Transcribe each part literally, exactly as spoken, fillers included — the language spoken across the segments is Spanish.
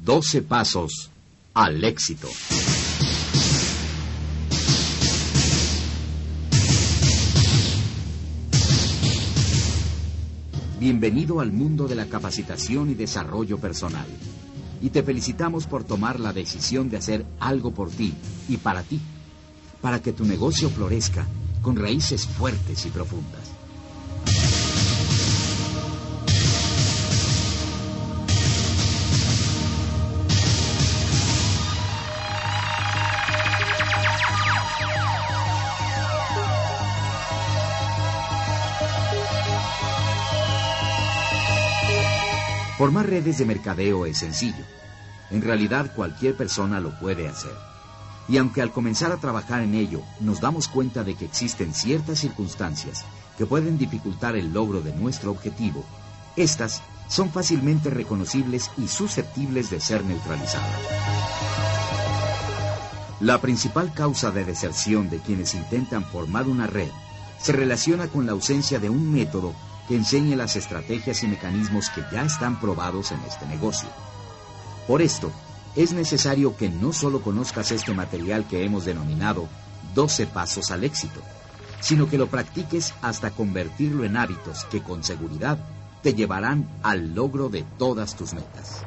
doce pasos al éxito. Bienvenido al mundo de la capacitación y desarrollo personal. Y te felicitamos por tomar la decisión de hacer algo por ti y para ti, para que tu negocio florezca con raíces fuertes y profundas. Formar redes de mercadeo es sencillo. En realidad cualquier persona lo puede hacer. Y aunque al comenzar a trabajar en ello nos damos cuenta de que existen ciertas circunstancias que pueden dificultar el logro de nuestro objetivo, estas son fácilmente reconocibles y susceptibles de ser neutralizadas. La principal causa de deserción de quienes intentan formar una red se relaciona con la ausencia de un método que enseñe las estrategias y mecanismos que ya están probados en este negocio. Por esto, es necesario que no solo conozcas este material que hemos denominado doce pasos al éxito, sino que lo practiques hasta convertirlo en hábitos que con seguridad te llevarán al logro de todas tus metas.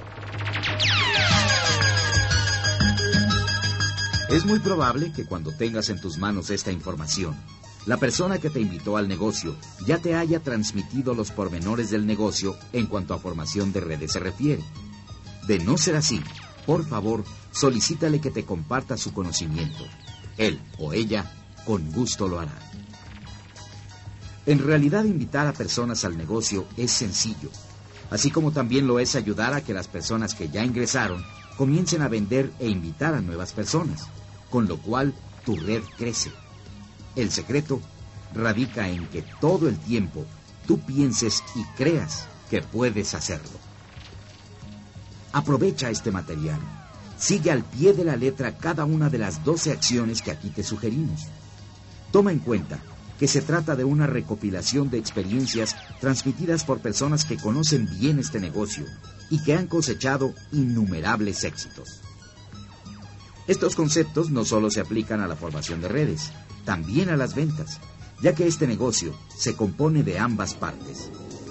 Es muy probable que cuando tengas en tus manos esta información, la persona que te invitó al negocio ya te haya transmitido los pormenores del negocio en cuanto a formación de redes se refiere. De no ser así, por favor, solicítale que te comparta su conocimiento. Él o ella con gusto lo hará. En realidad, invitar a personas al negocio es sencillo, así como también lo es ayudar a que las personas que ya ingresaron comiencen a vender e invitar a nuevas personas, con lo cual tu red crece. El secreto radica en que todo el tiempo tú pienses y creas que puedes hacerlo. Aprovecha este material. Sigue al pie de la letra cada una de las doce acciones que aquí te sugerimos. Toma en cuenta que se trata de una recopilación de experiencias transmitidas por personas que conocen bien este negocio y que han cosechado innumerables éxitos. Estos conceptos no solo se aplican a la formación de redes, también a las ventas, ya que este negocio se compone de ambas partes.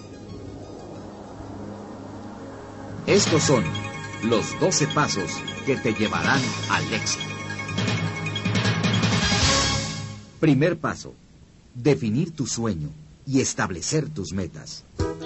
Estos son los doce pasos que te llevarán al éxito. Primer paso: definir tu sueño y establecer tus metas.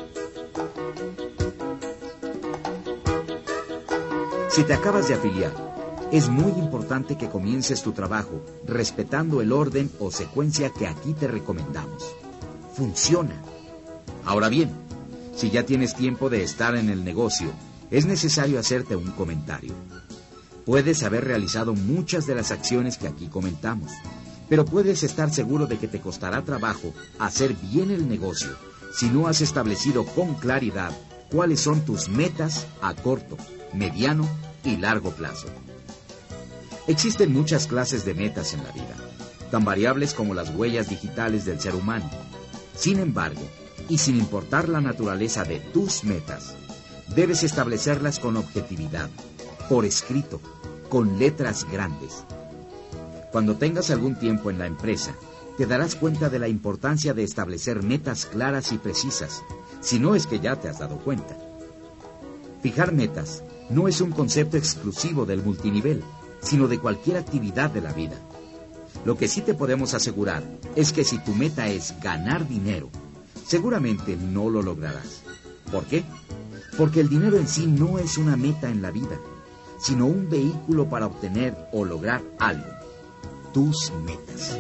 Si te acabas de afiliar, es muy importante que comiences tu trabajo respetando el orden o secuencia que aquí te recomendamos. Funciona. Ahora bien, si ya tienes tiempo de estar en el negocio, es necesario hacerte un comentario. Puedes haber realizado muchas de las acciones que aquí comentamos, pero puedes estar seguro de que te costará trabajo hacer bien el negocio si no has establecido con claridad cuáles son tus metas a corto, mediano y largo plazo. Existen muchas clases de metas en la vida, tan variables como las huellas digitales del ser humano. Sin embargo, y sin importar la naturaleza de tus metas, debes establecerlas con objetividad, por escrito, con letras grandes. Cuando tengas algún tiempo en la empresa, te darás cuenta de la importancia de establecer metas claras y precisas, si no es que ya te has dado cuenta. Fijar metas no es un concepto exclusivo del multinivel, sino de cualquier actividad de la vida. Lo que sí te podemos asegurar es que si tu meta es ganar dinero, seguramente no lo lograrás. ¿Por qué? Porque el dinero en sí no es una meta en la vida, sino un vehículo para obtener o lograr algo, tus metas.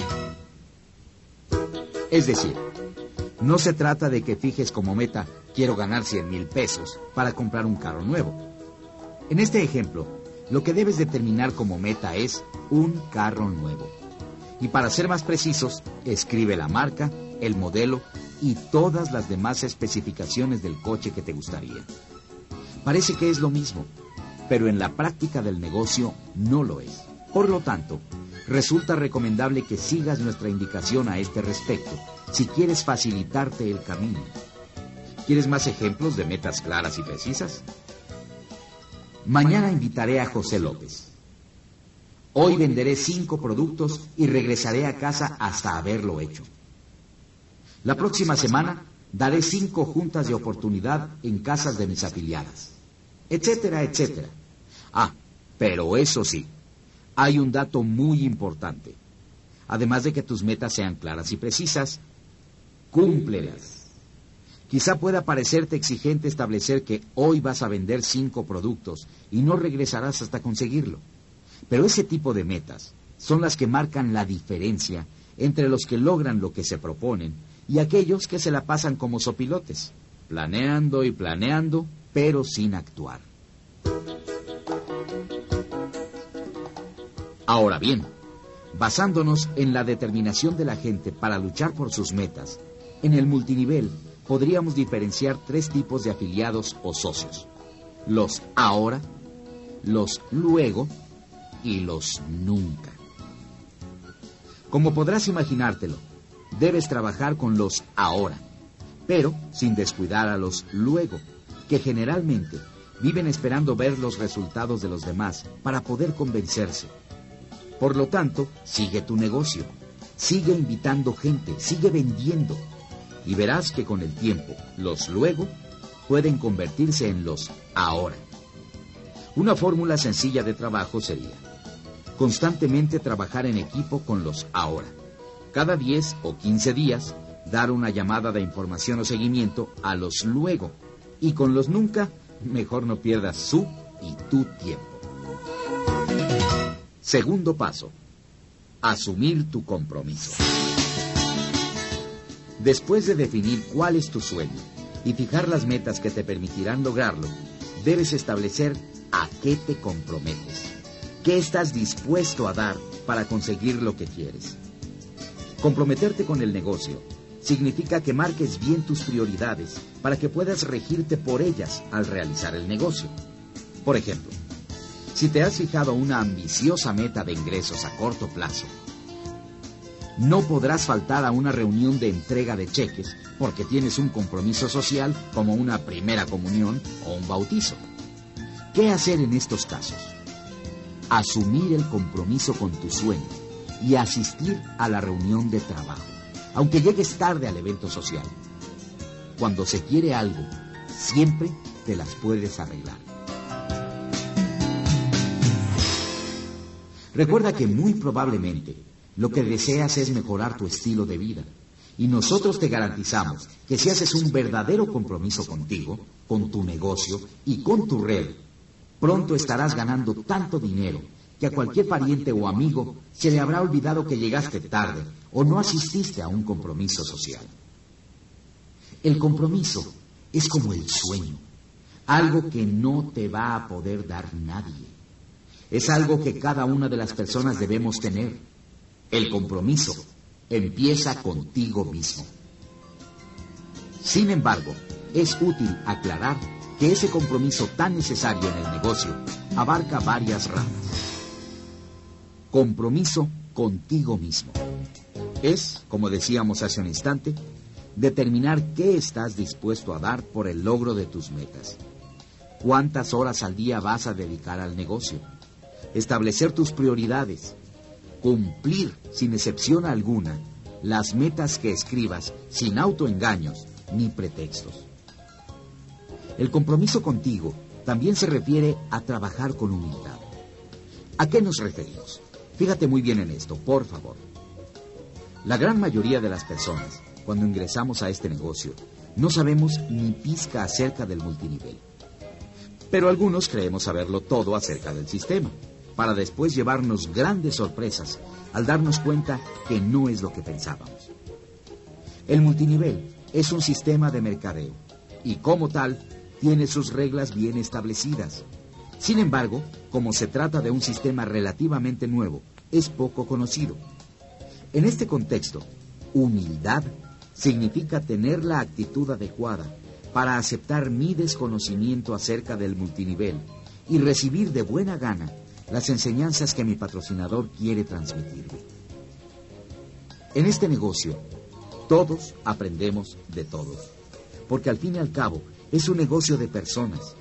Es decir, no se trata de que fijes como meta, quiero ganar cien mil pesos para comprar un carro nuevo. En este ejemplo, lo que debes determinar como meta es un carro nuevo. Y para ser más precisos, escribe la marca, el modelo y todas las demás especificaciones del coche que te gustaría. Parece que es lo mismo, pero en la práctica del negocio no lo es. Por lo tanto, resulta recomendable que sigas nuestra indicación a este respecto si quieres facilitarte el camino. ¿Quieres más ejemplos de metas claras y precisas? Mañana invitaré a José López. Hoy venderé cinco productos y regresaré a casa hasta haberlo hecho. La próxima semana daré cinco juntas de oportunidad en casas de mis afiliadas, etcétera, etcétera. Ah, pero eso sí, hay un dato muy importante. Además de que tus metas sean claras y precisas, cúmplelas. Quizá pueda parecerte exigente establecer que hoy vas a vender cinco productos y no regresarás hasta conseguirlo. Pero ese tipo de metas son las que marcan la diferencia entre los que logran lo que se proponen y aquellos que se la pasan como sopilotes, planeando y planeando, pero sin actuar. Ahora bien, basándonos en la determinación de la gente para luchar por sus metas, en el multinivel podríamos diferenciar tres tipos de afiliados o socios: los ahora, los luego y los nunca. Como podrás imaginártelo, debes trabajar con los ahora, pero sin descuidar a los luego, que generalmente viven esperando ver los resultados de los demás para poder convencerse. Por lo tanto, sigue tu negocio, sigue invitando gente, sigue vendiendo, y verás que con el tiempo, los luego pueden convertirse en los ahora. Una fórmula sencilla de trabajo sería constantemente trabajar en equipo con los ahora. Cada diez o quince días, dar una llamada de información o seguimiento a los luego. Y con los nunca, mejor no pierdas su y tu tiempo. Segundo paso: asumir tu compromiso. Después de definir cuál es tu sueño y fijar las metas que te permitirán lograrlo, debes establecer a qué te comprometes. ¿Qué estás dispuesto a dar para conseguir lo que quieres? Comprometerte con el negocio significa que marques bien tus prioridades para que puedas regirte por ellas al realizar el negocio. Por ejemplo, si te has fijado una ambiciosa meta de ingresos a corto plazo, no podrás faltar a una reunión de entrega de cheques porque tienes un compromiso social como una primera comunión o un bautizo. ¿Qué hacer en estos casos? Asumir el compromiso con tu sueño y asistir a la reunión de trabajo, aunque llegues tarde al evento social. Cuando se quiere algo, siempre te las puedes arreglar. Recuerda que muy probablemente lo que deseas es mejorar tu estilo de vida, y nosotros te garantizamos que si haces un verdadero compromiso contigo, con tu negocio y con tu red, pronto estarás ganando tanto dinero que a cualquier pariente o amigo se le habrá olvidado que llegaste tarde o no asististe a un compromiso social. El compromiso es como el sueño, algo que no te va a poder dar nadie. Es algo que cada una de las personas debemos tener. El compromiso empieza contigo mismo. Sin embargo, es útil aclarar que ese compromiso tan necesario en el negocio abarca varias ramas. Compromiso contigo mismo. Es, como decíamos hace un instante, determinar qué estás dispuesto a dar por el logro de tus metas. ¿Cuántas horas al día vas a dedicar al negocio? Establecer tus prioridades. Cumplir, sin excepción alguna, las metas que escribas sin autoengaños ni pretextos. El compromiso contigo también se refiere a trabajar con humildad. ¿A qué nos referimos? Fíjate muy bien en esto, por favor. La gran mayoría de las personas, cuando ingresamos a este negocio, no sabemos ni pizca acerca del multinivel. Pero algunos creemos saberlo todo acerca del sistema, para después llevarnos grandes sorpresas al darnos cuenta que no es lo que pensábamos. El multinivel es un sistema de mercadeo y, como tal, tiene sus reglas bien establecidas. Sin embargo, como se trata de un sistema relativamente nuevo, es poco conocido. En este contexto, humildad significa tener la actitud adecuada para aceptar mi desconocimiento acerca del multinivel y recibir de buena gana las enseñanzas que mi patrocinador quiere transmitirme. En este negocio, todos aprendemos de todos, porque al fin y al cabo es un negocio de personas,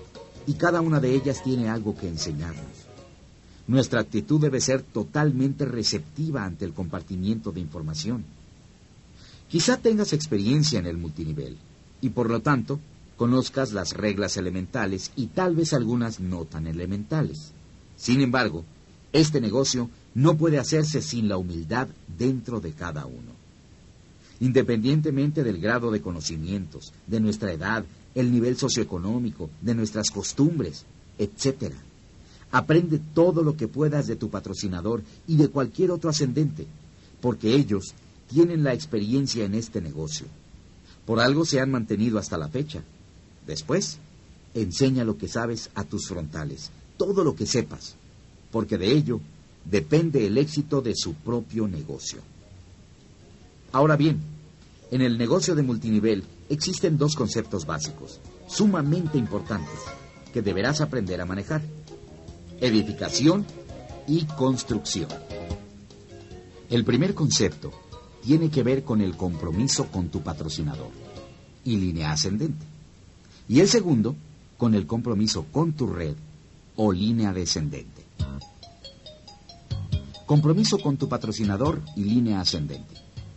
y cada una de ellas tiene algo que enseñarnos. Nuestra actitud debe ser totalmente receptiva ante el compartimiento de información. Quizá tengas experiencia en el multinivel y por lo tanto conozcas las reglas elementales y tal vez algunas no tan elementales. Sin embargo, este negocio no puede hacerse sin la humildad dentro de cada uno. Independientemente del grado de conocimientos, de nuestra edad, el nivel socioeconómico, de nuestras costumbres, etcétera. Aprende todo lo que puedas de tu patrocinador y de cualquier otro ascendente, porque ellos tienen la experiencia en este negocio. Por algo se han mantenido hasta la fecha. Después, enseña lo que sabes a tus frontales, todo lo que sepas, porque de ello depende el éxito de su propio negocio. Ahora bien, en el negocio de multinivel existen dos conceptos básicos, sumamente importantes, que deberás aprender a manejar: edificación y construcción. El primer concepto tiene que ver con el compromiso con tu patrocinador y línea ascendente. Y el segundo, con el compromiso con tu red o línea descendente. Compromiso con tu patrocinador y línea ascendente.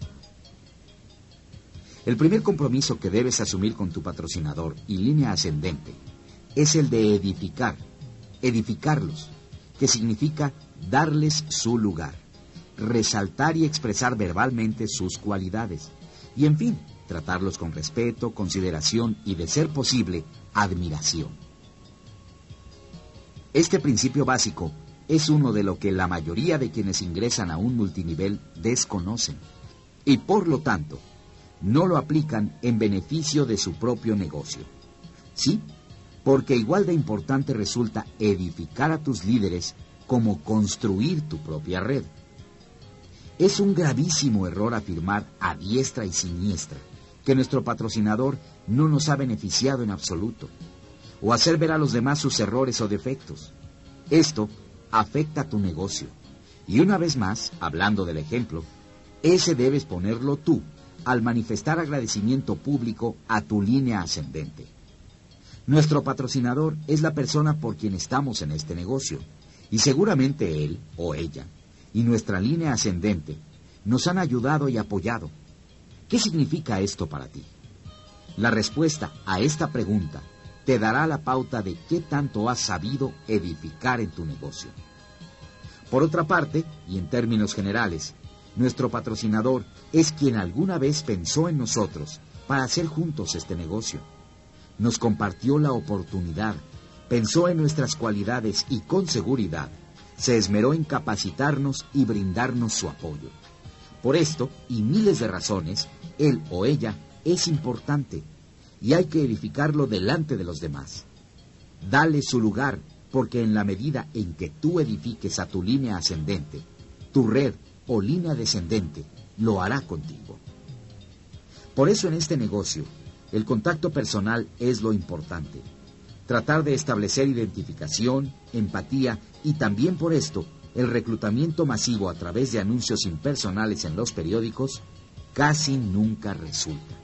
El primer compromiso que debes asumir con tu patrocinador y línea ascendente es el de edificar, edificarlos, que significa darles su lugar, resaltar y expresar verbalmente sus cualidades, y en fin, tratarlos con respeto, consideración y, de ser posible, admiración. Este principio básico es uno de lo que la mayoría de quienes ingresan a un multinivel desconocen, y por lo tanto, no lo aplican en beneficio de su propio negocio. Sí, porque igual de importante resulta edificar a tus líderes como construir tu propia red. Es un gravísimo error afirmar a diestra y siniestra que nuestro patrocinador no nos ha beneficiado en absoluto, o hacer ver a los demás sus errores o defectos. Esto afecta a tu negocio, y una vez más, hablando del ejemplo, ese debes ponerlo tú al manifestar agradecimiento público a tu línea ascendente. Nuestro patrocinador es la persona por quien estamos en este negocio, y seguramente él o ella y nuestra línea ascendente nos han ayudado y apoyado. ¿Qué significa esto para ti? La respuesta a esta pregunta te dará la pauta de qué tanto has sabido edificar en tu negocio. Por otra parte, y en términos generales, nuestro patrocinador es quien alguna vez pensó en nosotros para hacer juntos este negocio. Nos compartió la oportunidad, pensó en nuestras cualidades y con seguridad se esmeró en capacitarnos y brindarnos su apoyo. Por esto, y miles de razones, él o ella es importante y hay que edificarlo delante de los demás. Dale su lugar, porque en la medida en que tú edifiques a tu línea ascendente, tu red o línea descendente lo hará contigo. Por eso en este negocio, el contacto personal es lo importante. Tratar de establecer identificación, empatía y también por esto, el reclutamiento masivo a través de anuncios impersonales en los periódicos casi nunca resulta.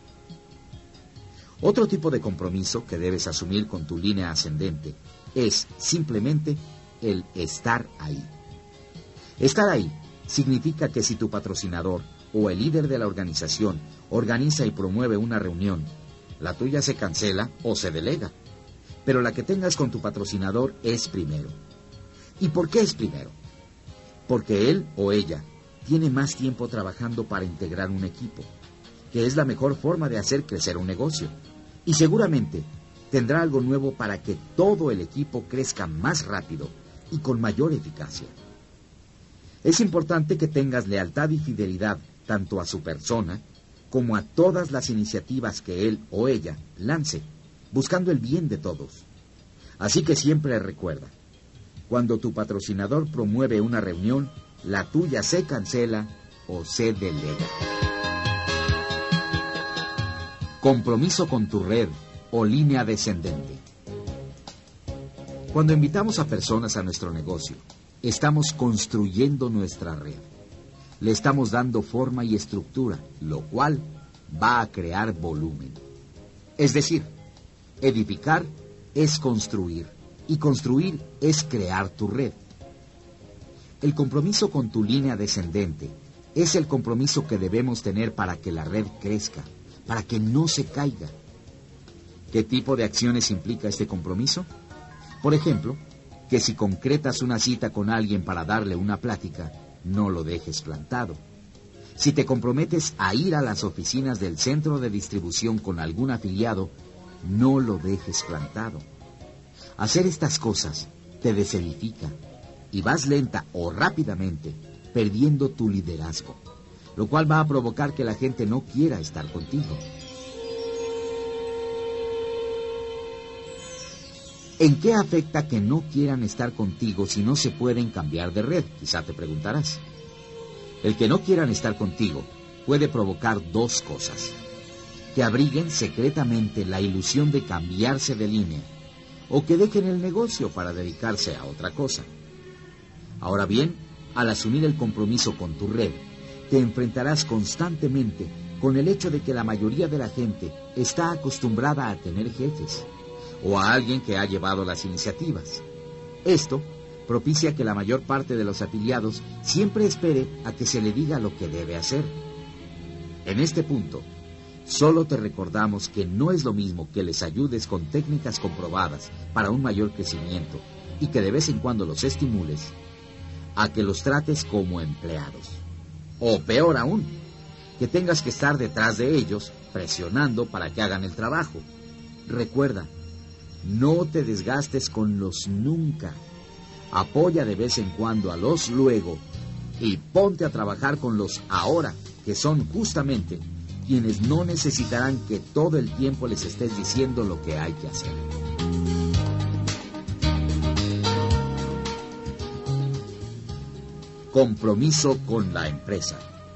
Otro tipo de compromiso que debes asumir con tu línea ascendente es simplemente el estar ahí. Estar ahí significa que si tu patrocinador o el líder de la organización organiza y promueve una reunión, la tuya se cancela o se delega, pero la que tengas con tu patrocinador es primero. ¿Y por qué es primero? Porque él o ella tiene más tiempo trabajando para integrar un equipo, que es la mejor forma de hacer crecer un negocio, y seguramente tendrá algo nuevo para que todo el equipo crezca más rápido y con mayor eficacia. Es importante que tengas lealtad y fidelidad tanto a su persona como a todas las iniciativas que él o ella lance, buscando el bien de todos. Así que siempre recuerda, cuando tu patrocinador promueve una reunión, la tuya se cancela o se delega. Compromiso con tu red o línea descendente. Cuando invitamos a personas a nuestro negocio, estamos construyendo nuestra red. Le estamos dando forma y estructura, lo cual va a crear volumen. Es decir, edificar es construir, y construir es crear tu red. El compromiso con tu línea descendente es el compromiso que debemos tener para que la red crezca, para que no se caiga. ¿Qué tipo de acciones implica este compromiso? Por ejemplo, que si concretas una cita con alguien para darle una plática, no lo dejes plantado. Si te comprometes a ir a las oficinas del centro de distribución con algún afiliado, no lo dejes plantado. Hacer estas cosas te desedifica y vas lenta o rápidamente perdiendo tu liderazgo, lo cual va a provocar que la gente no quiera estar contigo. ¿En qué afecta que no quieran estar contigo si no se pueden cambiar de red? Quizá te preguntarás. El que no quieran estar contigo puede provocar dos cosas: que abriguen secretamente la ilusión de cambiarse de línea, o que dejen el negocio para dedicarse a otra cosa. Ahora bien, al asumir el compromiso con tu red, te enfrentarás constantemente con el hecho de que la mayoría de la gente está acostumbrada a tener jefes, o a alguien que ha llevado las iniciativas. Esto propicia que la mayor parte de los afiliados siempre espere a que se le diga lo que debe hacer. En este punto, solo te recordamos que no es lo mismo que les ayudes con técnicas comprobadas para un mayor crecimiento y que de vez en cuando los estimules, a que los trates como empleados. O peor aún, que tengas que estar detrás de ellos presionando para que hagan el trabajo. Recuerda, no te desgastes con los nunca. Apoya de vez en cuando a los luego y ponte a trabajar con los ahora, que son justamente quienes no necesitarán que todo el tiempo les estés diciendo lo que hay que hacer. Compromiso con la empresa.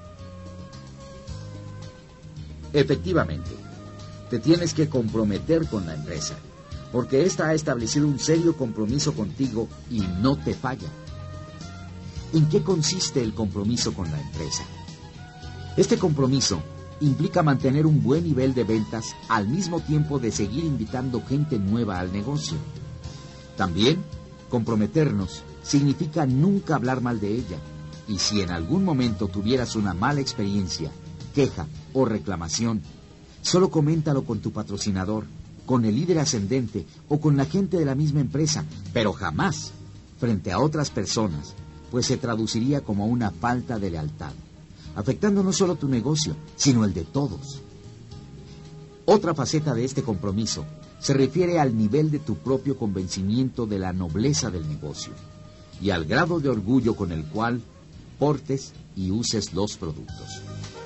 Efectivamente, te tienes que comprometer con la empresa, porque ésta ha establecido un serio compromiso contigo y no te falla. ¿En qué consiste el compromiso con la empresa? Este compromiso implica mantener un buen nivel de ventas al mismo tiempo de seguir invitando gente nueva al negocio. También, comprometernos significa nunca hablar mal de ella, y si en algún momento tuvieras una mala experiencia, queja o reclamación, solo coméntalo con tu patrocinador, con el líder ascendente o con la gente de la misma empresa, pero jamás frente a otras personas, pues se traduciría como una falta de lealtad, afectando no solo tu negocio, sino el de todos. Otra faceta de este compromiso se refiere al nivel de tu propio convencimiento de la nobleza del negocio y al grado de orgullo con el cual portes y uses los productos.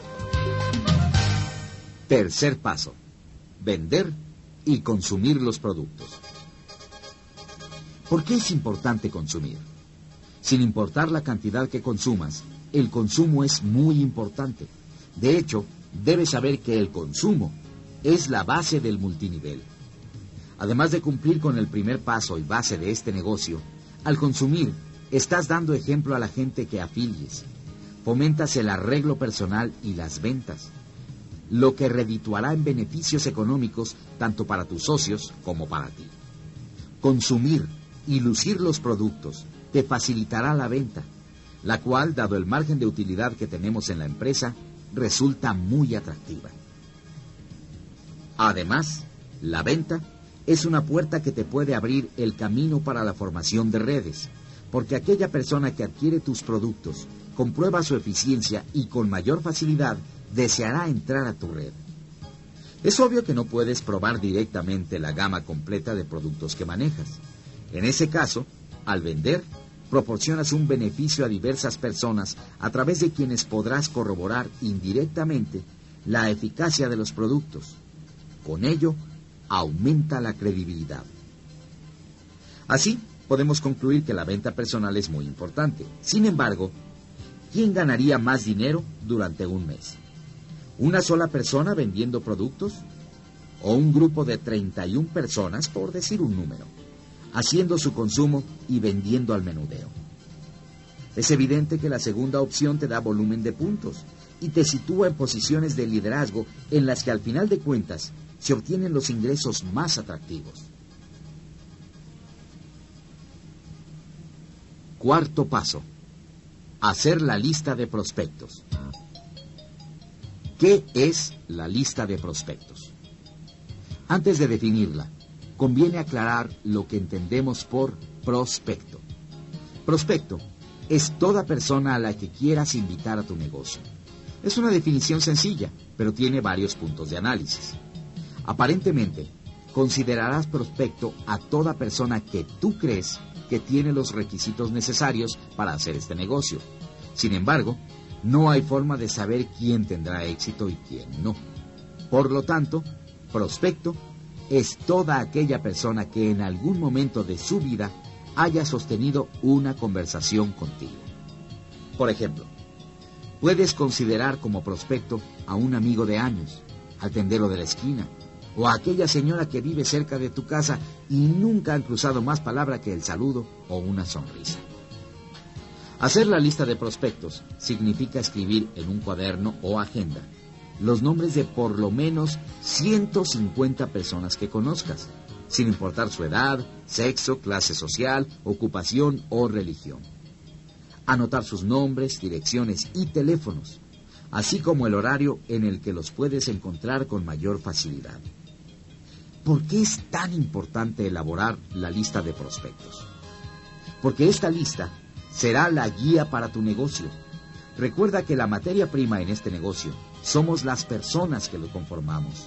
Tercer paso: vender y consumir los productos. ¿Por qué es importante consumir? Sin importar la cantidad que consumas, el consumo es muy importante. De hecho, debes saber que el consumo es la base del multinivel. Además de cumplir con el primer paso y base de este negocio, al consumir, estás dando ejemplo a la gente que afilies. Fomentas el arreglo personal y las ventas, lo que redituará en beneficios económicos tanto para tus socios como para ti. Consumir y lucir los productos te facilitará la venta, la cual, dado el margen de utilidad que tenemos en la empresa, resulta muy atractiva. Además, la venta es una puerta que te puede abrir el camino para la formación de redes, porque aquella persona que adquiere tus productos comprueba su eficiencia y con mayor facilidad deseará entrar a tu red. Es obvio que no puedes probar directamente la gama completa de productos que manejas. En ese caso, al vender, proporcionas un beneficio a diversas personas a través de quienes podrás corroborar indirectamente la eficacia de los productos. Con ello, aumenta la credibilidad. Así, podemos concluir que la venta personal es muy importante. Sin embargo, ¿quién ganaría más dinero durante un mes? ¿Una sola persona vendiendo productos? ¿O un grupo de treinta y una personas, por decir un número, haciendo su consumo y vendiendo al menudeo? Es evidente que la segunda opción te da volumen de puntos y te sitúa en posiciones de liderazgo en las que al final de cuentas se obtienen los ingresos más atractivos. Cuarto paso. Hacer la lista de prospectos. ¿Qué es la lista de prospectos? Antes de definirla, conviene aclarar lo que entendemos por prospecto. Prospecto es toda persona a la que quieras invitar a tu negocio. Es una definición sencilla, pero tiene varios puntos de análisis. Aparentemente, considerarás prospecto a toda persona que tú crees que tiene los requisitos necesarios para hacer este negocio. Sin embargo, no hay forma de saber quién tendrá éxito y quién no. Por lo tanto, prospecto es toda aquella persona que en algún momento de su vida haya sostenido una conversación contigo. Por ejemplo, puedes considerar como prospecto a un amigo de años, al tendero de la esquina, o a aquella señora que vive cerca de tu casa y nunca han cruzado más palabra que el saludo o una sonrisa. Hacer la lista de prospectos significa escribir en un cuaderno o agenda los nombres de por lo menos ciento cincuenta personas que conozcas, sin importar su edad, sexo, clase social, ocupación o religión. Anotar sus nombres, direcciones y teléfonos, así como el horario en el que los puedes encontrar con mayor facilidad. ¿Por qué es tan importante elaborar la lista de prospectos? Porque esta lista será la guía para tu negocio. Recuerda que la materia prima en este negocio somos las personas que lo conformamos.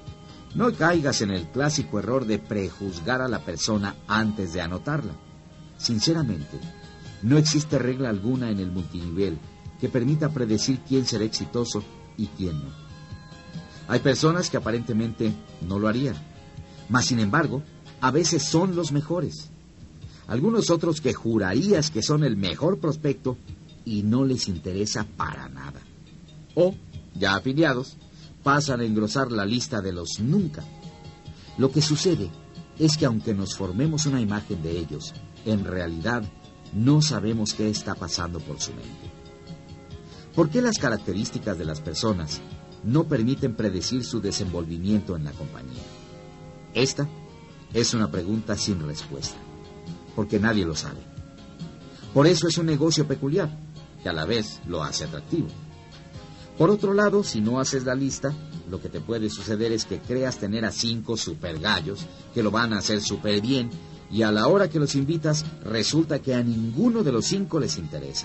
No caigas en el clásico error de prejuzgar a la persona antes de anotarla. Sinceramente, no existe regla alguna en el multinivel que permita predecir quién será exitoso y quién no. Hay personas que aparentemente no lo harían, mas sin embargo, a veces son los mejores. Algunos otros que jurarías que son el mejor prospecto y no les interesa para nada. O, ya afiliados, pasan a engrosar la lista de los nunca. Lo que sucede es que aunque nos formemos una imagen de ellos, en realidad no sabemos qué está pasando por su mente. ¿Por qué las características de las personas no permiten predecir su desenvolvimiento en la compañía? Esta es una pregunta sin respuesta, porque nadie lo sabe. Por eso es un negocio peculiar, que a la vez lo hace atractivo. Por otro lado, si no haces la lista, lo que te puede suceder es que creas tener a cinco super gallos que lo van a hacer súper bien, y a la hora que los invitas, resulta que a ninguno de los cinco les interesa.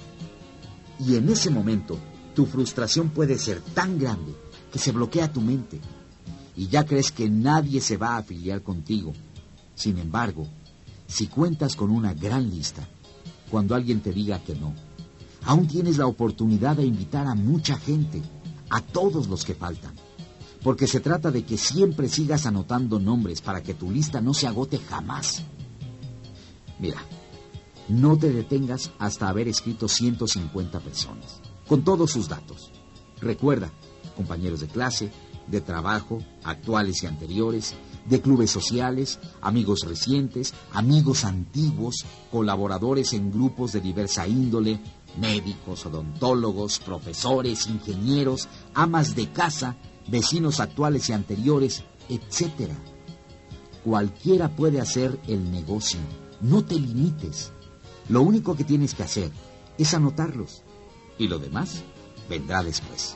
Y en ese momento, tu frustración puede ser tan grande que se bloquea tu mente, y ya crees que nadie se va a afiliar contigo. Sin embargo, si cuentas con una gran lista, cuando alguien te diga que no, aún tienes la oportunidad de invitar a mucha gente, a todos los que faltan, porque se trata de que siempre sigas anotando nombres para que tu lista no se agote jamás. Mira, no te detengas hasta haber escrito ciento cincuenta personas, con todos sus datos. Recuerda, compañeros de clase, de trabajo, actuales y anteriores, de clubes sociales, amigos recientes, amigos antiguos, colaboradores en grupos de diversa índole, médicos, odontólogos, profesores, ingenieros, amas de casa, vecinos actuales y anteriores, etcétera. Cualquiera puede hacer el negocio. No te limites. Lo único que tienes que hacer es anotarlos, y lo demás vendrá después.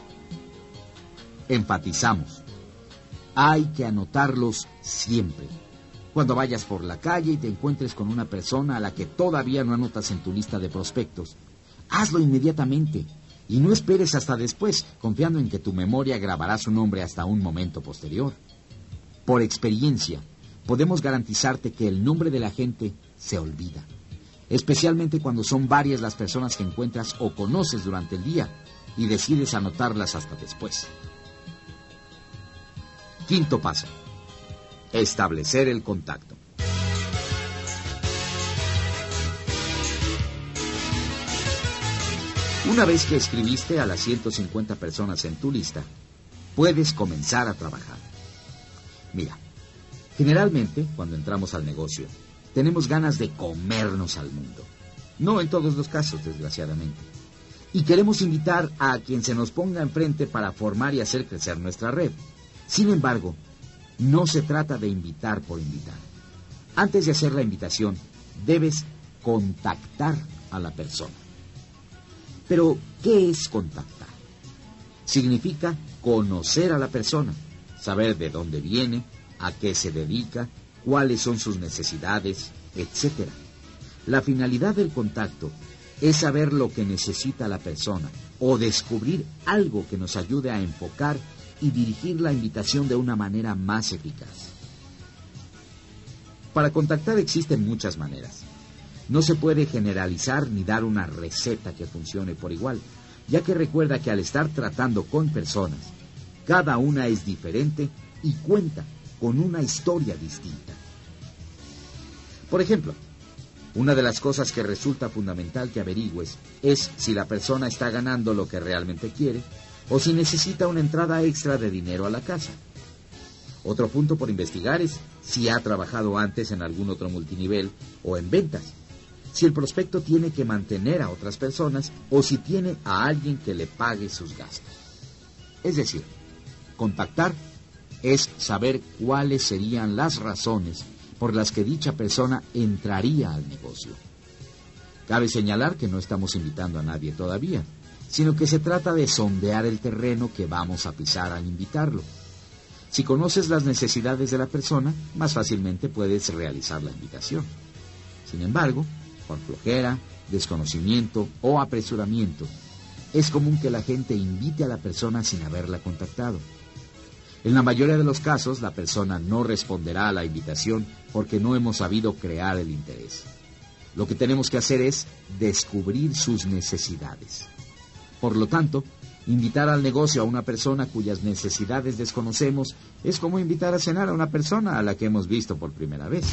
Enfatizamos. Hay que anotarlos siempre. Cuando vayas por la calle y te encuentres con una persona a la que todavía no anotas en tu lista de prospectos, hazlo inmediatamente y no esperes hasta después, confiando en que tu memoria grabará su nombre hasta un momento posterior. Por experiencia, podemos garantizarte que el nombre de la gente se olvida, especialmente cuando son varias las personas que encuentras o conoces durante el día y decides anotarlas hasta después. Quinto paso. Establecer el contacto. Una vez que escribiste a las ciento cincuenta personas en tu lista, puedes comenzar a trabajar. Mira, generalmente, cuando entramos al negocio, tenemos ganas de comernos al mundo. No en todos los casos, desgraciadamente. Y queremos invitar a quien se nos ponga enfrente para formar y hacer crecer nuestra red. Sin embargo, no se trata de invitar por invitar. Antes de hacer la invitación, debes contactar a la persona. Pero, ¿qué es contactar? Significa conocer a la persona, saber de dónde viene, a qué se dedica, cuáles son sus necesidades, etcétera. La finalidad del contacto es saber lo que necesita la persona o descubrir algo que nos ayude a enfocar y dirigir la invitación de una manera más eficaz. Para contactar existen muchas maneras. No se puede generalizar ni dar una receta que funcione por igual, ya que recuerda que al estar tratando con personas, cada una es diferente y cuenta con una historia distinta. Por ejemplo, una de las cosas que resulta fundamental que averigües es si la persona está ganando lo que realmente quiere o si necesita una entrada extra de dinero a la casa. Otro punto por investigar es si ha trabajado antes en algún otro multinivel o en ventas, si el prospecto tiene que mantener a otras personas o si tiene a alguien que le pague sus gastos. Es decir, contactar es saber cuáles serían las razones por las que dicha persona entraría al negocio. Cabe señalar que no estamos invitando a nadie todavía, sino que se trata de sondear el terreno que vamos a pisar al invitarlo. Si conoces las necesidades de la persona, más fácilmente puedes realizar la invitación. Sin embargo, por flojera, desconocimiento o apresuramiento, es común que la gente invite a la persona sin haberla contactado. En la mayoría de los casos, la persona no responderá a la invitación porque no hemos sabido crear el interés. Lo que tenemos que hacer es descubrir sus necesidades. Por lo tanto, invitar al negocio a una persona cuyas necesidades desconocemos es como invitar a cenar a una persona a la que hemos visto por primera vez.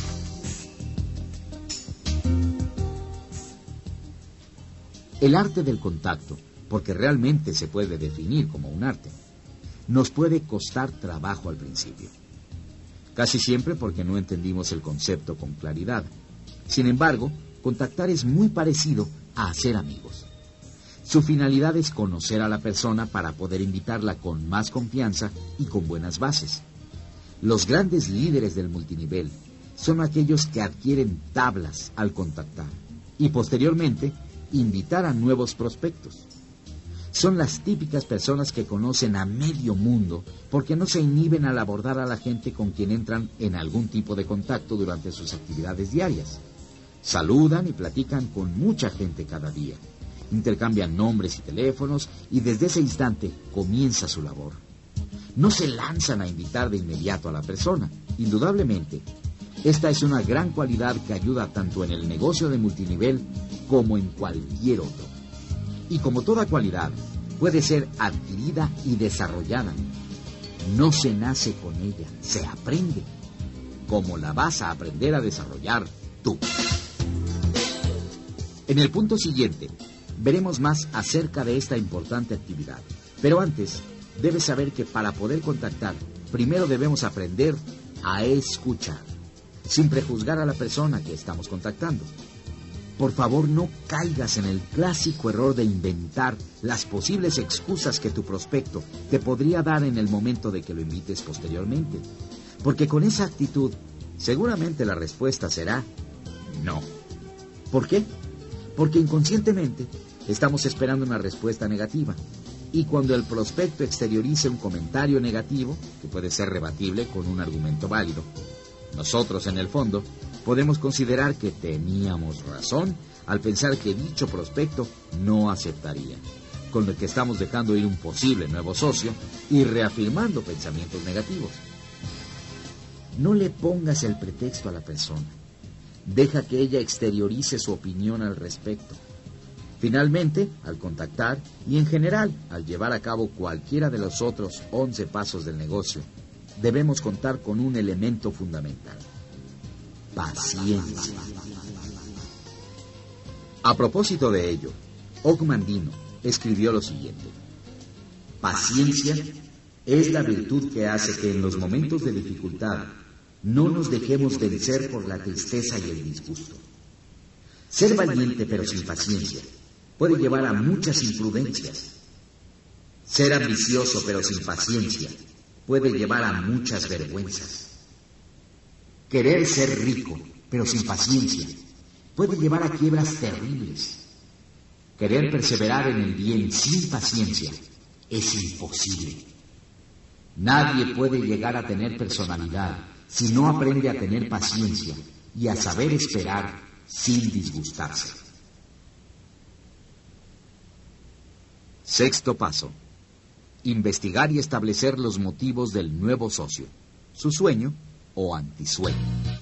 El arte del contacto, porque realmente se puede definir como un arte, nos puede costar trabajo al principio. Casi siempre porque no entendimos el concepto con claridad. Sin embargo, contactar es muy parecido a hacer amigos. Su finalidad es conocer a la persona para poder invitarla con más confianza y con buenas bases. Los grandes líderes del multinivel son aquellos que adquieren tablas al contactar y posteriormente invitar a nuevos prospectos. Son las típicas personas que conocen a medio mundo porque no se inhiben al abordar a la gente con quien entran en algún tipo de contacto durante sus actividades diarias. Saludan y platican con mucha gente cada día. Intercambian nombres y teléfonos y desde ese instante comienza su labor. No se lanzan a invitar de inmediato a la persona. Indudablemente, esta es una gran cualidad que ayuda tanto en el negocio de multinivel como en cualquier otro. Y como toda cualidad, puede ser adquirida y desarrollada. No se nace con ella, se aprende. Como la vas a aprender a desarrollar tú. En el punto siguiente, veremos más acerca de esta importante actividad. Pero antes, debes saber que para poder contactar, primero debemos aprender a escuchar, sin prejuzgar a la persona que estamos contactando. Por favor, no caigas en el clásico error de inventar las posibles excusas que tu prospecto te podría dar en el momento de que lo invites posteriormente. Porque con esa actitud, seguramente la respuesta será no. ¿Por qué? Porque inconscientemente estamos esperando una respuesta negativa. Y cuando el prospecto exteriorice un comentario negativo, que puede ser rebatible con un argumento válido, nosotros, en el fondo, podemos considerar que teníamos razón al pensar que dicho prospecto no aceptaría, con lo que estamos dejando ir un posible nuevo socio y reafirmando pensamientos negativos. No le pongas el pretexto a la persona. Deja que ella exteriorice su opinión al respecto. Finalmente, al contactar y en general al llevar a cabo cualquiera de los otros once pasos del negocio, debemos contar con un elemento fundamental: paciencia. A propósito de ello, Og Mandino escribió lo siguiente: paciencia es la virtud que hace que en los momentos de dificultad no nos dejemos vencer por la tristeza y el disgusto. Ser valiente pero sin paciencia puede llevar a muchas imprudencias. Ser ambicioso pero sin paciencia puede llevar a muchas vergüenzas. Querer ser rico pero sin paciencia puede llevar a quiebras terribles. Querer perseverar en el bien sin paciencia es imposible. Nadie puede llegar a tener personalidad si no aprende a tener paciencia y a saber esperar sin disgustarse. Sexto paso. Investigar y establecer los motivos del nuevo socio, su sueño o antisueño.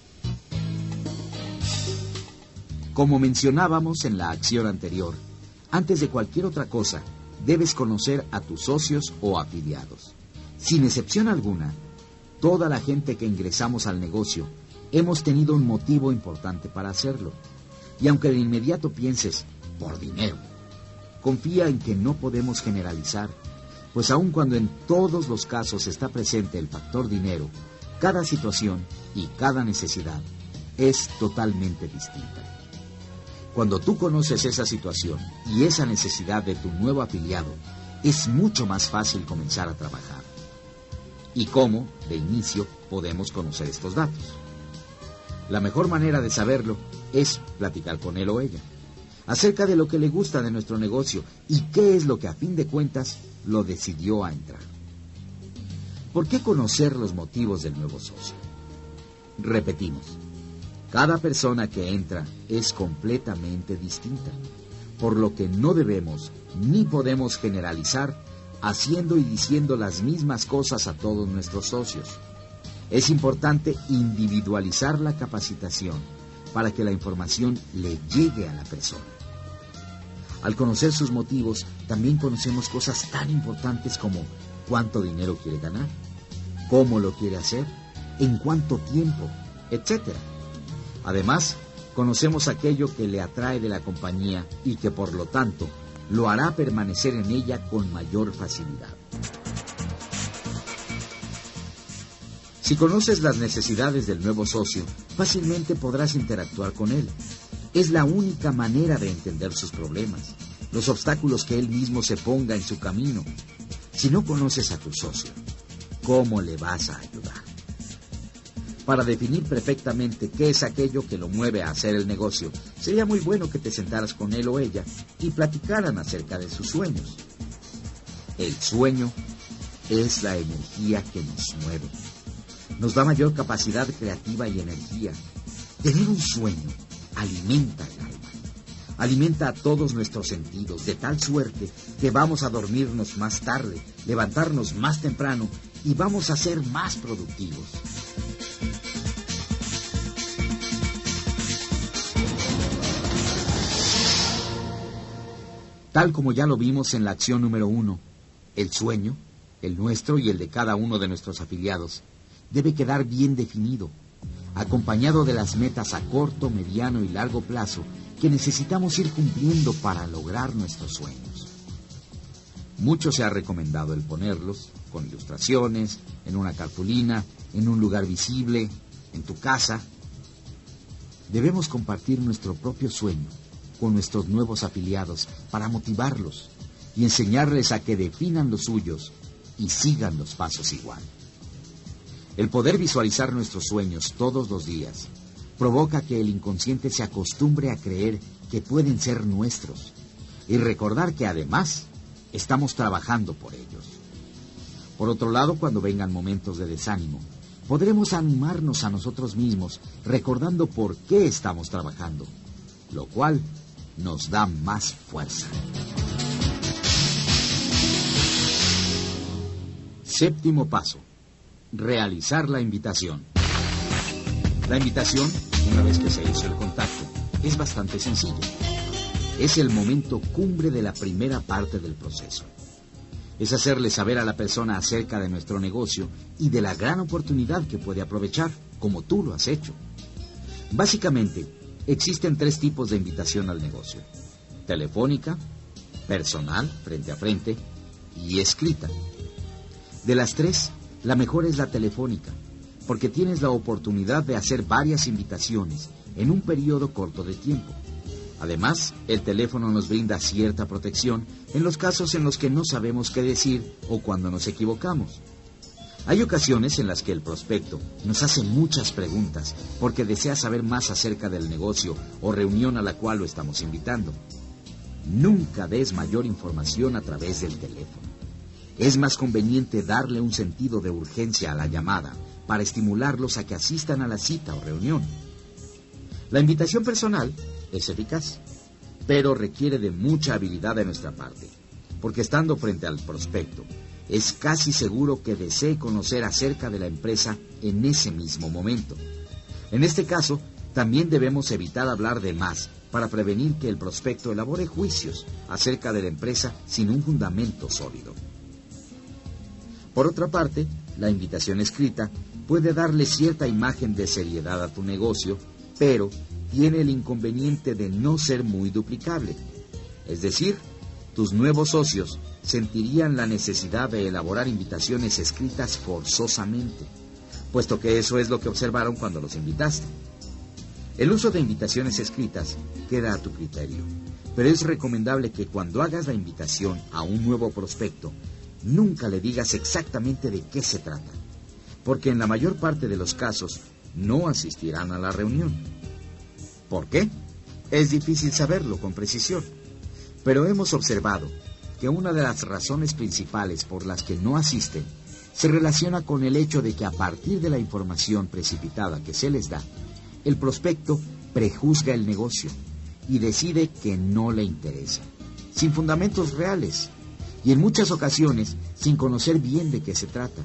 Como mencionábamos en la acción anterior, antes de cualquier otra cosa, debes conocer a tus socios o afiliados. Sin excepción alguna, toda la gente que ingresamos al negocio hemos tenido un motivo importante para hacerlo. Y aunque de inmediato pienses, por dinero, confía en que no podemos generalizar, pues aun cuando en todos los casos está presente el factor dinero, cada situación y cada necesidad es totalmente distinta. Cuando tú conoces esa situación y esa necesidad de tu nuevo afiliado, es mucho más fácil comenzar a trabajar. ¿Y cómo, de inicio, podemos conocer estos datos? La mejor manera de saberlo es platicar con él o ella acerca de lo que le gusta de nuestro negocio y qué es lo que a fin de cuentas lo decidió a entrar. ¿Por qué conocer los motivos del nuevo socio? Repetimos, cada persona que entra es completamente distinta, por lo que no debemos ni podemos generalizar haciendo y diciendo las mismas cosas a todos nuestros socios. Es importante individualizar la capacitación para que la información le llegue a la persona. Al conocer sus motivos, también conocemos cosas tan importantes como cuánto dinero quiere ganar, cómo lo quiere hacer, en cuánto tiempo, etcétera. Además, conocemos aquello que le atrae de la compañía y que, por lo tanto, lo hará permanecer en ella con mayor facilidad. Si conoces las necesidades del nuevo socio, fácilmente podrás interactuar con él. Es la única manera de entender sus problemas, los obstáculos que él mismo se ponga en su camino. Si no conoces a tu socio, ¿cómo le vas a ayudar? Para definir perfectamente qué es aquello que lo mueve a hacer el negocio, sería muy bueno que te sentaras con él o ella y platicaran acerca de sus sueños. El sueño es la energía que nos mueve. Nos da mayor capacidad creativa y energía. Tener un sueño alimenta el alma, alimenta a todos nuestros sentidos, de tal suerte que vamos a dormirnos más tarde, levantarnos más temprano y vamos a ser más productivos. Tal como ya lo vimos en la acción número uno, el sueño, el nuestro y el de cada uno de nuestros afiliados, debe quedar bien definido, acompañado de las metas a corto, mediano y largo plazo que necesitamos ir cumpliendo para lograr nuestros sueños. Mucho se ha recomendado el ponerlos con ilustraciones, en una cartulina, en un lugar visible, en tu casa. Debemos compartir nuestro propio sueño con nuestros nuevos afiliados para motivarlos y enseñarles a que definan los suyos y sigan los pasos igual. El poder visualizar nuestros sueños todos los días provoca que el inconsciente se acostumbre a creer que pueden ser nuestros y recordar que además estamos trabajando por ellos. Por otro lado, cuando vengan momentos de desánimo, podremos animarnos a nosotros mismos recordando por qué estamos trabajando, lo cual nos da más fuerza. Séptimo paso. Realizar la invitación. La invitación, una vez que se hizo el contacto, es bastante sencilla. Es el momento cumbre de la primera parte del proceso. Es hacerle saber a la persona acerca de nuestro negocio y de la gran oportunidad que puede aprovechar, como tú lo has hecho. Básicamente, existen tres tipos de invitación al negocio: telefónica, personal, frente a frente, y escrita. De las tres, la mejor es la telefónica, porque tienes la oportunidad de hacer varias invitaciones en un periodo corto de tiempo. Además, el teléfono nos brinda cierta protección en los casos en los que no sabemos qué decir o cuando nos equivocamos. Hay ocasiones en las que el prospecto nos hace muchas preguntas porque desea saber más acerca del negocio o reunión a la cual lo estamos invitando. Nunca des mayor información a través del teléfono. Es más conveniente darle un sentido de urgencia a la llamada para estimularlos a que asistan a la cita o reunión. La invitación personal es eficaz, pero requiere de mucha habilidad de nuestra parte, porque estando frente al prospecto, es casi seguro que desee conocer acerca de la empresa en ese mismo momento. En este caso, también debemos evitar hablar de más para prevenir que el prospecto elabore juicios acerca de la empresa sin un fundamento sólido. Por otra parte, la invitación escrita puede darle cierta imagen de seriedad a tu negocio, pero tiene el inconveniente de no ser muy duplicable. Es decir, tus nuevos socios sentirían la necesidad de elaborar invitaciones escritas forzosamente, puesto que eso es lo que observaron cuando los invitaste. El uso de invitaciones escritas queda a tu criterio, pero es recomendable que cuando hagas la invitación a un nuevo prospecto, nunca le digas exactamente de qué se trata, porque en la mayor parte de los casos no asistirán a la reunión. ¿Por qué? Es difícil saberlo con precisión, pero hemos observado que una de las razones principales por las que no asisten se relaciona con el hecho de que a partir de la información precipitada que se les da, el prospecto prejuzga el negocio y decide que no le interesa, sin fundamentos reales y en muchas ocasiones sin conocer bien de qué se trata.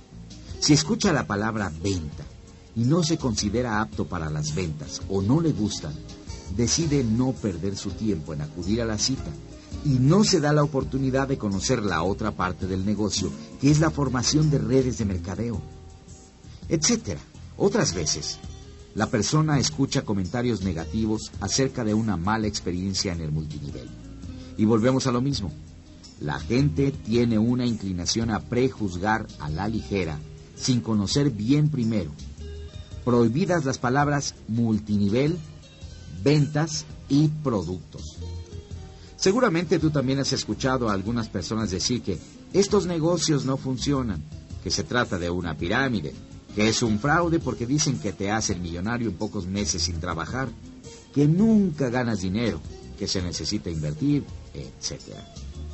Si escucha la palabra venta y no se considera apto para las ventas o no le gustan, decide no perder su tiempo en acudir a la cita y no se da la oportunidad de conocer la otra parte del negocio, que es la formación de redes de mercadeo, etcétera. Otras veces, la persona escucha comentarios negativos acerca de una mala experiencia en el multinivel. Y volvemos a lo mismo. La gente tiene una inclinación a prejuzgar a la ligera, sin conocer bien primero. Prohibidas las palabras multinivel, ventas y productos. Seguramente tú también has escuchado a algunas personas decir que estos negocios no funcionan, que se trata de una pirámide, que es un fraude porque dicen que te hacen millonario en pocos meses sin trabajar, que nunca ganas dinero, que se necesita invertir, etcétera.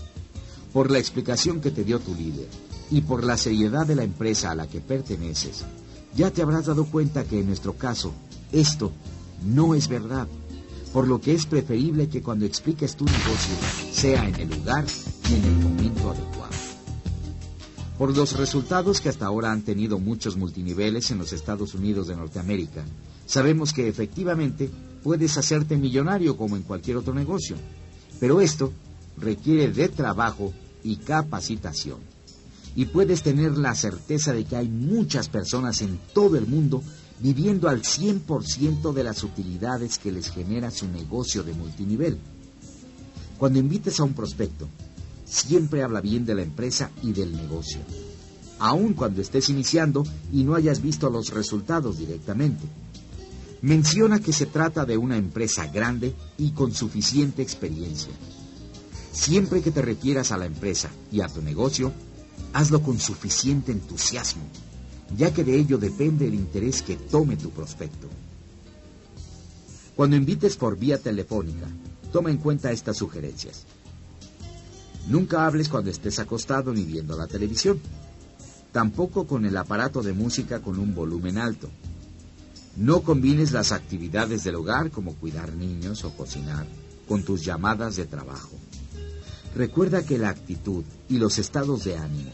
Por la explicación que te dio tu líder y por la seriedad de la empresa a la que perteneces, ya te habrás dado cuenta que en nuestro caso, esto no es verdad, por lo que es preferible que cuando expliques tu negocio sea en el lugar y en el momento adecuado. Por los resultados que hasta ahora han tenido muchos multiniveles en los Estados Unidos de Norteamérica, sabemos que efectivamente puedes hacerte millonario como en cualquier otro negocio, pero esto requiere de trabajo y capacitación. Y puedes tener la certeza de que hay muchas personas en todo el mundo viviendo al cien por ciento de las utilidades que les genera su negocio de multinivel. Cuando invites a un prospecto, siempre habla bien de la empresa y del negocio, aun cuando estés iniciando y no hayas visto los resultados directamente. Menciona que se trata de una empresa grande y con suficiente experiencia. Siempre que te refieras a la empresa y a tu negocio, hazlo con suficiente entusiasmo, ya que de ello depende el interés que tome tu prospecto. Cuando invites por vía telefónica, toma en cuenta estas sugerencias. Nunca hables cuando estés acostado ni viendo la televisión. Tampoco con el aparato de música con un volumen alto. No combines las actividades del hogar, como cuidar niños o cocinar, con tus llamadas de trabajo. Recuerda que la actitud y los estados de ánimo,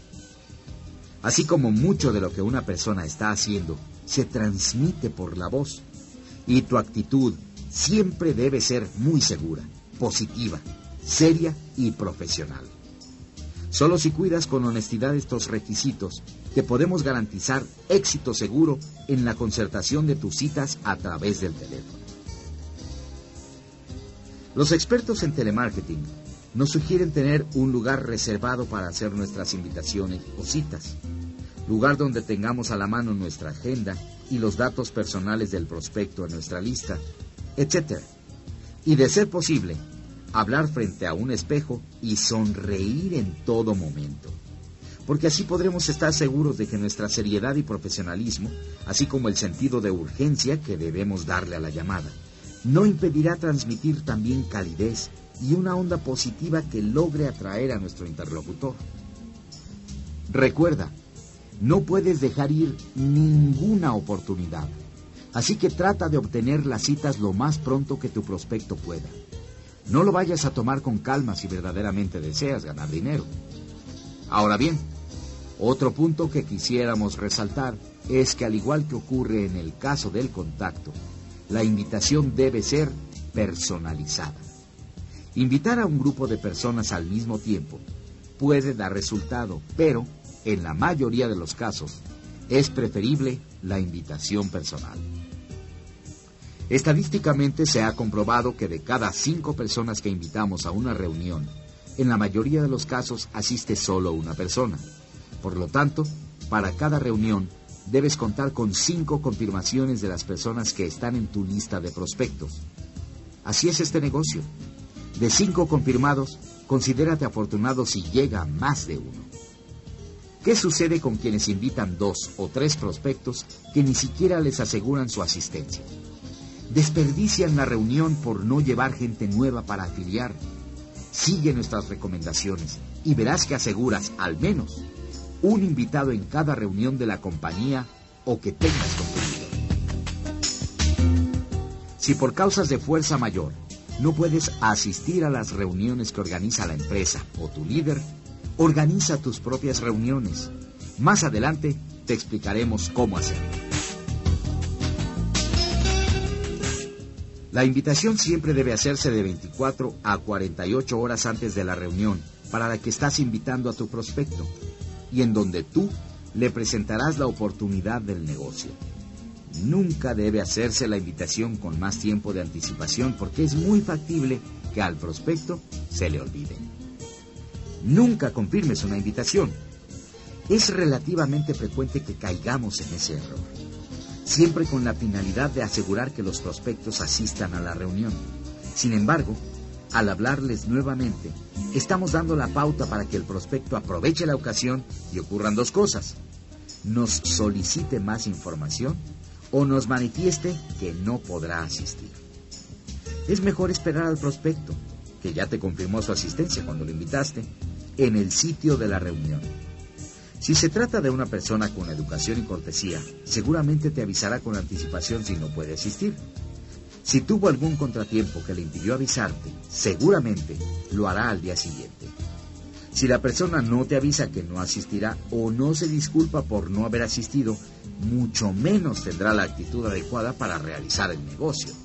así como mucho de lo que una persona está haciendo, se transmite por la voz. Y tu actitud siempre debe ser muy segura, positiva, seria y profesional. Solo si cuidas con honestidad estos requisitos, te podemos garantizar éxito seguro en la concertación de tus citas a través del teléfono. Los expertos en telemarketing nos sugieren tener un lugar reservado para hacer nuestras invitaciones o citas, lugar donde tengamos a la mano nuestra agenda y los datos personales del prospecto en nuestra lista, etcétera. Y de ser posible, hablar frente a un espejo y sonreír en todo momento, porque así podremos estar seguros de que nuestra seriedad y profesionalismo, así como el sentido de urgencia que debemos darle a la llamada, no impedirá transmitir también calidez y una onda positiva que logre atraer a nuestro interlocutor. Recuerda, no puedes dejar ir ninguna oportunidad, así que trata de obtener las citas lo más pronto que tu prospecto pueda. No lo vayas a tomar con calma si verdaderamente deseas ganar dinero. Ahora bien, otro punto que quisiéramos resaltar es que, al igual que ocurre en el caso del contacto, la invitación debe ser personalizada. Invitar a un grupo de personas al mismo tiempo puede dar resultado, pero en la mayoría de los casos es preferible la invitación personal. Estadísticamente se ha comprobado que de cada cinco personas que invitamos a una reunión, en la mayoría de los casos asiste solo una persona. Por lo tanto, para cada reunión debes contar con cinco confirmaciones de las personas que están en tu lista de prospectos. Así es este negocio. De cinco confirmados, considérate afortunado si llega más de uno. ¿Qué sucede con quienes invitan dos o tres prospectos que ni siquiera les aseguran su asistencia? Desperdician la reunión por no llevar gente nueva para afiliar. Sigue nuestras recomendaciones y verás que aseguras al menos un invitado en cada reunión de la compañía o que tengas con tu líder. Si por causas de fuerza mayor no puedes asistir a las reuniones que organiza la empresa o tu líder, organiza tus propias reuniones. Más adelante te explicaremos cómo hacerlo. La invitación siempre debe hacerse de veinticuatro a cuarenta y ocho horas antes de la reunión para la que estás invitando a tu prospecto, y en donde tú le presentarás la oportunidad del negocio. Nunca debe hacerse la invitación con más tiempo de anticipación porque es muy factible que al prospecto se le olvide. Nunca confirmes una invitación. Es relativamente frecuente que caigamos en ese error, siempre con la finalidad de asegurar que los prospectos asistan a la reunión. Sin embargo, al hablarles nuevamente, estamos dando la pauta para que el prospecto aproveche la ocasión y ocurran dos cosas: nos solicite más información o nos manifieste que no podrá asistir. Es mejor esperar al prospecto, que ya te confirmó su asistencia cuando lo invitaste, en el sitio de la reunión. Si se trata de una persona con educación y cortesía, seguramente te avisará con anticipación si no puede asistir. Si tuvo algún contratiempo que le impidió avisarte, seguramente lo hará al día siguiente. Si la persona no te avisa que no asistirá o no se disculpa por no haber asistido, mucho menos tendrá la actitud adecuada para realizar el negocio.